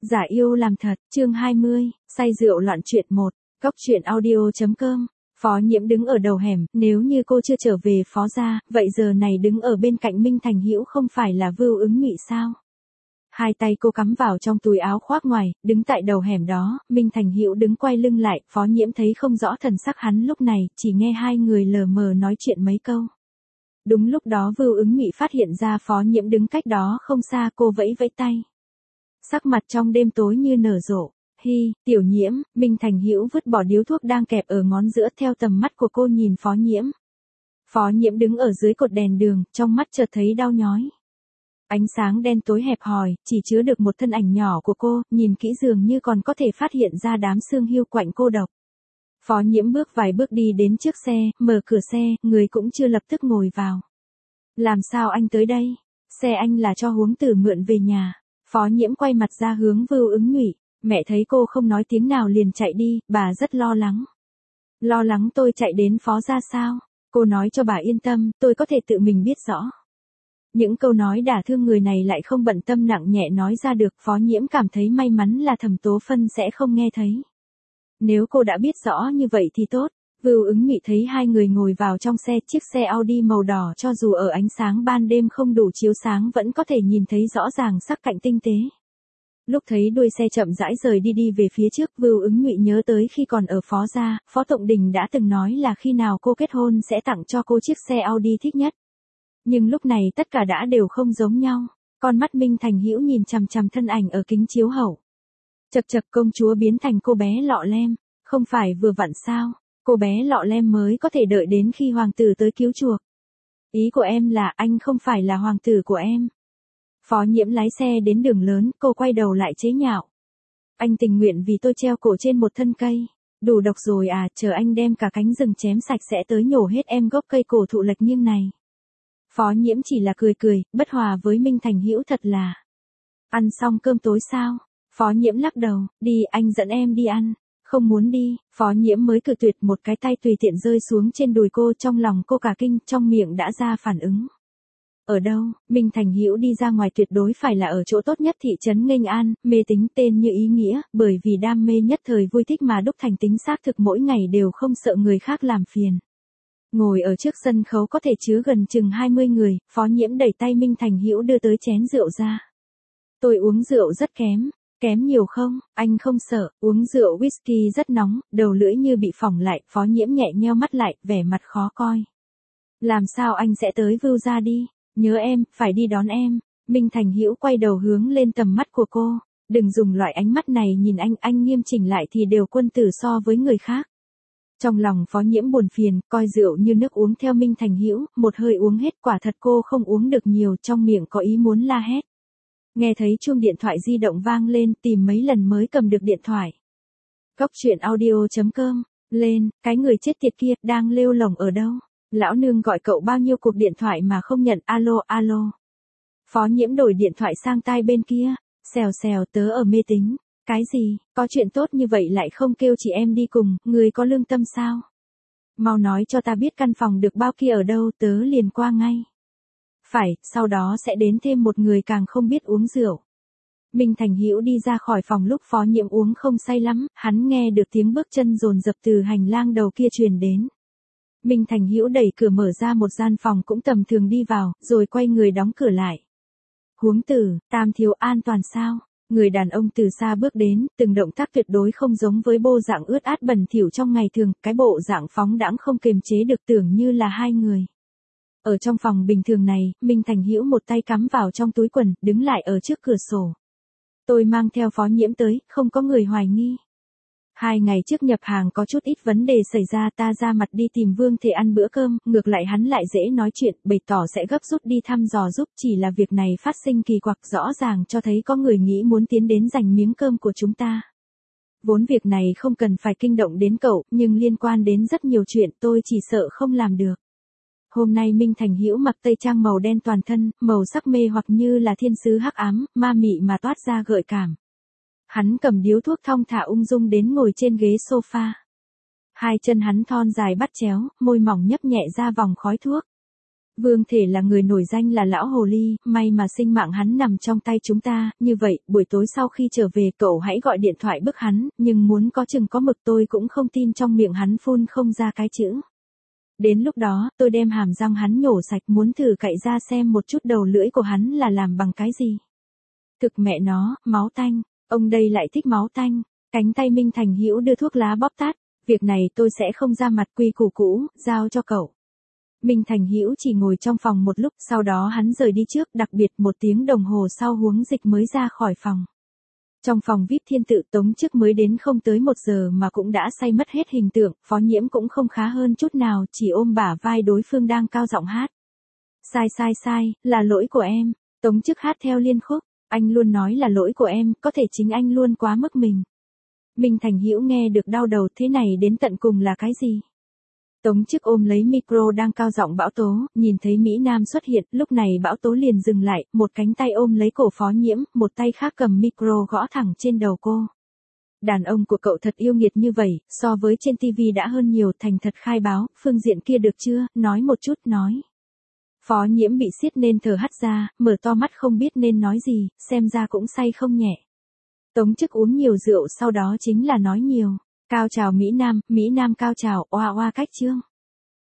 Giả yêu làm thật, chương 20, say rượu loạn chuyện 1, Cóc truyện audio.com. Phó Nhiễm đứng ở đầu hẻm, nếu như cô chưa trở về Phó gia, vậy giờ này đứng ở bên cạnh Minh Thành Hữu không phải là Vưu Ứng Ngụy sao? Hai tay cô cắm vào trong túi áo khoác ngoài, đứng tại đầu hẻm đó, Minh Thành Hữu đứng quay lưng lại, Phó Nhiễm thấy không rõ thần sắc hắn lúc này, chỉ nghe hai người lờ mờ nói chuyện mấy câu. Đúng lúc đó Vưu Ứng Ngụy phát hiện ra Phó Nhiễm đứng cách đó không xa, cô vẫy vẫy tay. Sắc mặt trong đêm tối như nở rộ. Hi, Tiểu Nhiễm, Minh Thành Hữu vứt bỏ điếu thuốc đang kẹp ở ngón giữa theo tầm mắt của cô nhìn Phó Nhiễm. Phó Nhiễm đứng ở dưới cột đèn đường, trong mắt chợt thấy đau nhói. Ánh sáng đen tối hẹp hòi, chỉ chứa được một thân ảnh nhỏ của cô, nhìn kỹ dường như còn có thể phát hiện ra đám xương hiu quạnh cô độc. Phó Nhiễm bước vài bước đi đến trước xe, mở cửa xe, người cũng chưa lập tức ngồi vào. Làm sao anh tới đây? Xe anh là cho Huống Tử mượn về nhà. Phó Nhiễm quay mặt ra hướng Vưu Ứng Ngụy. Mẹ thấy cô không nói tiếng nào liền chạy đi, bà rất lo lắng. Lo lắng tôi chạy đến Phó gia sao? Cô nói cho bà yên tâm, tôi có thể tự mình biết rõ. Những câu nói đả thương người này lại không bận tâm nặng nhẹ nói ra được, Phó Nhiễm cảm thấy may mắn là Thẩm Tố Phân sẽ không nghe thấy. Nếu cô đã biết rõ như vậy thì tốt. Vưu Ứng Ngụy thấy hai người ngồi vào trong xe, chiếc xe Audi màu đỏ cho dù ở ánh sáng ban đêm không đủ chiếu sáng vẫn có thể nhìn thấy rõ ràng sắc cạnh tinh tế. Lúc thấy đuôi xe chậm rãi rời đi về phía trước, Vưu Ứng Ngụy nhớ tới khi còn ở Phó gia, Phó Tụng Đình đã từng nói là khi nào cô kết hôn sẽ tặng cho cô chiếc xe Audi thích nhất. Nhưng lúc này tất cả đã đều không giống nhau. Con mắt Minh Thành Hữu nhìn chằm chằm thân ảnh ở kính chiếu hậu. Chật chật, công chúa biến thành cô bé lọ lem, không phải vừa vặn sao? Cô bé lọ lem mới có thể đợi đến khi hoàng tử tới cứu chuộc. Ý của em là anh không phải là hoàng tử của em. Phó Nhiễm lái xe đến đường lớn, cô quay đầu lại chế nhạo. Anh tình nguyện vì tôi treo cổ trên một thân cây. Đủ độc rồi à, chờ anh đem cả cánh rừng chém sạch sẽ tới nhổ hết em gốc cây cổ thụ lệch nghiêng này. Phó Nhiễm chỉ là cười, bất hòa với Minh Thành Hữu thật là. Ăn xong cơm tối sao? Phó Nhiễm lắc đầu, đi, anh dẫn em đi ăn. Không muốn đi, Phó Nhiễm mới cự tuyệt, một cái tay tùy tiện rơi xuống trên đùi cô, trong lòng cô cả kinh, trong miệng đã ra phản ứng. Ở đâu? Minh Thành Hữu đi ra ngoài tuyệt đối phải là ở chỗ tốt nhất thị trấn Nghênh An, mê tính tên như ý nghĩa, bởi vì đam mê nhất thời vui thích mà đúc thành tính xác thực mỗi ngày đều không sợ người khác làm phiền. Ngồi ở trước sân khấu có thể chứa gần chừng 20 người, Phó Nhiễm đẩy tay Minh Thành Hữu đưa tới chén rượu ra. Tôi uống rượu rất kém. Kém nhiều không? Anh không sợ, uống rượu whisky rất nóng, đầu lưỡi như bị phỏng lại, Phó Nhiễm nhẹ nheo mắt lại, vẻ mặt khó coi. Làm sao anh sẽ tới Vưu gia đi? Nhớ em, phải đi đón em. Minh Thành Hữu quay đầu hướng lên tầm mắt của cô. Đừng dùng loại ánh mắt này nhìn anh nghiêm chỉnh lại thì đều quân tử so với người khác. Trong lòng Phó Nhiễm buồn phiền, coi rượu như nước uống theo Minh Thành Hữu, một hơi uống hết, quả thật cô không uống được nhiều, trong miệng có ý muốn la hét. Nghe thấy chuông điện thoại di động vang lên, tìm mấy lần mới cầm được điện thoại. Cóc truyện audio.com, lên, cái người chết tiệt kia, đang lêu lổng ở đâu? Lão nương gọi cậu bao nhiêu cuộc điện thoại mà không nhận, alo. Phó Nhiễm đổi điện thoại sang tai bên kia, xèo, tớ ở mê tính. Cái gì, có chuyện tốt như vậy lại không kêu chị em đi cùng, người có lương tâm sao? Mau nói cho ta biết căn phòng được bao kia ở đâu, tớ liền qua ngay. Phải, sau đó sẽ đến thêm một người càng không biết uống rượu. Minh Thành Hữu đi ra khỏi phòng lúc Phó Nhiễm uống không say lắm, hắn nghe được tiếng bước chân dồn dập từ hành lang đầu kia truyền đến. Minh Thành Hữu đẩy cửa mở ra một gian phòng cũng tầm thường đi vào, rồi quay người đóng cửa lại. Huống Tử, Tam thiếu an toàn sao? Người đàn ông từ xa bước đến, từng động tác tuyệt đối không giống với bộ dạng ướt át bẩn thỉu trong ngày thường, cái bộ dạng phóng đãng không kiềm chế được, tưởng như là hai người. Ở trong phòng bình thường này, Minh Thành Hữu một tay cắm vào trong túi quần, đứng lại ở trước cửa sổ. Tôi mang theo Phó Nhiễm tới, không có người hoài nghi. 2 ngày trước nhập hàng có chút ít vấn đề xảy ra, ta ra mặt đi tìm Vương Thể ăn bữa cơm, ngược lại hắn lại dễ nói chuyện, bày tỏ sẽ gấp rút đi thăm dò giúp, chỉ là việc này phát sinh kỳ quặc, rõ ràng cho thấy có người nghĩ muốn tiến đến giành miếng cơm của chúng ta. Vốn việc này không cần phải kinh động đến cậu, nhưng liên quan đến rất nhiều chuyện, tôi chỉ sợ không làm được. Hôm nay Minh Thành Hữu mặc tây trang màu đen toàn thân, màu sắc mê hoặc như là thiên sứ hắc ám, ma mị mà toát ra gợi cảm. Hắn cầm điếu thuốc thong thả ung dung đến ngồi trên ghế sofa. Hai chân hắn thon dài bắt chéo, môi mỏng nhấp nhẹ ra vòng khói thuốc. Vương Thể là người nổi danh là lão hồ ly, may mà sinh mạng hắn nằm trong tay chúng ta, như vậy, buổi tối sau khi trở về cậu hãy gọi điện thoại bức hắn, nhưng muốn có chừng có mực tôi cũng không tin trong miệng hắn phun không ra cái chữ. Đến lúc đó, tôi đem hàm răng hắn nhổ sạch muốn thử cạy ra xem một chút đầu lưỡi của hắn là làm bằng cái gì. Thực mẹ nó, máu tanh, ông đây lại thích máu tanh, cánh tay Minh Thành Hữu đưa thuốc lá bóp tát, việc này tôi sẽ không ra mặt quy củ cũ, giao cho cậu. Minh Thành Hữu chỉ ngồi trong phòng một lúc, sau đó hắn rời đi trước, đặc biệt 1 tiếng đồng hồ sau Huống Dịch mới ra khỏi phòng. Trong phòng VIP Thiên Tự Tống Chức mới đến không tới 1 giờ mà cũng đã say mất hết hình tượng, Phó Nhiễm cũng không khá hơn chút nào, chỉ ôm bả vai đối phương đang cao giọng hát. Sai, là lỗi của em, Tống Chức hát theo liên khúc, anh luôn nói là lỗi của em, có thể chính anh luôn quá mức mình. Minh Thành Hữu nghe được đau đầu, thế này đến tận cùng là cái gì? Tống Chức ôm lấy micro đang cao giọng Bão Tố, nhìn thấy Mỹ Nam xuất hiện, lúc này Bão Tố liền dừng lại, một cánh tay ôm lấy cổ Phó Nhiễm, một tay khác cầm micro gõ thẳng trên đầu cô. Đàn ông của cậu thật yêu nghiệt như vậy, so với trên TV đã hơn nhiều, thành thật khai báo, phương diện kia được chưa, nói một chút, nói. Phó Nhiễm bị siết nên thở hắt ra, mở to mắt không biết nên nói gì, xem ra cũng say không nhẹ. Tống Chức uống nhiều rượu sau đó chính là nói nhiều. Cao trào Mỹ Nam cao trào, oa oa cách chương.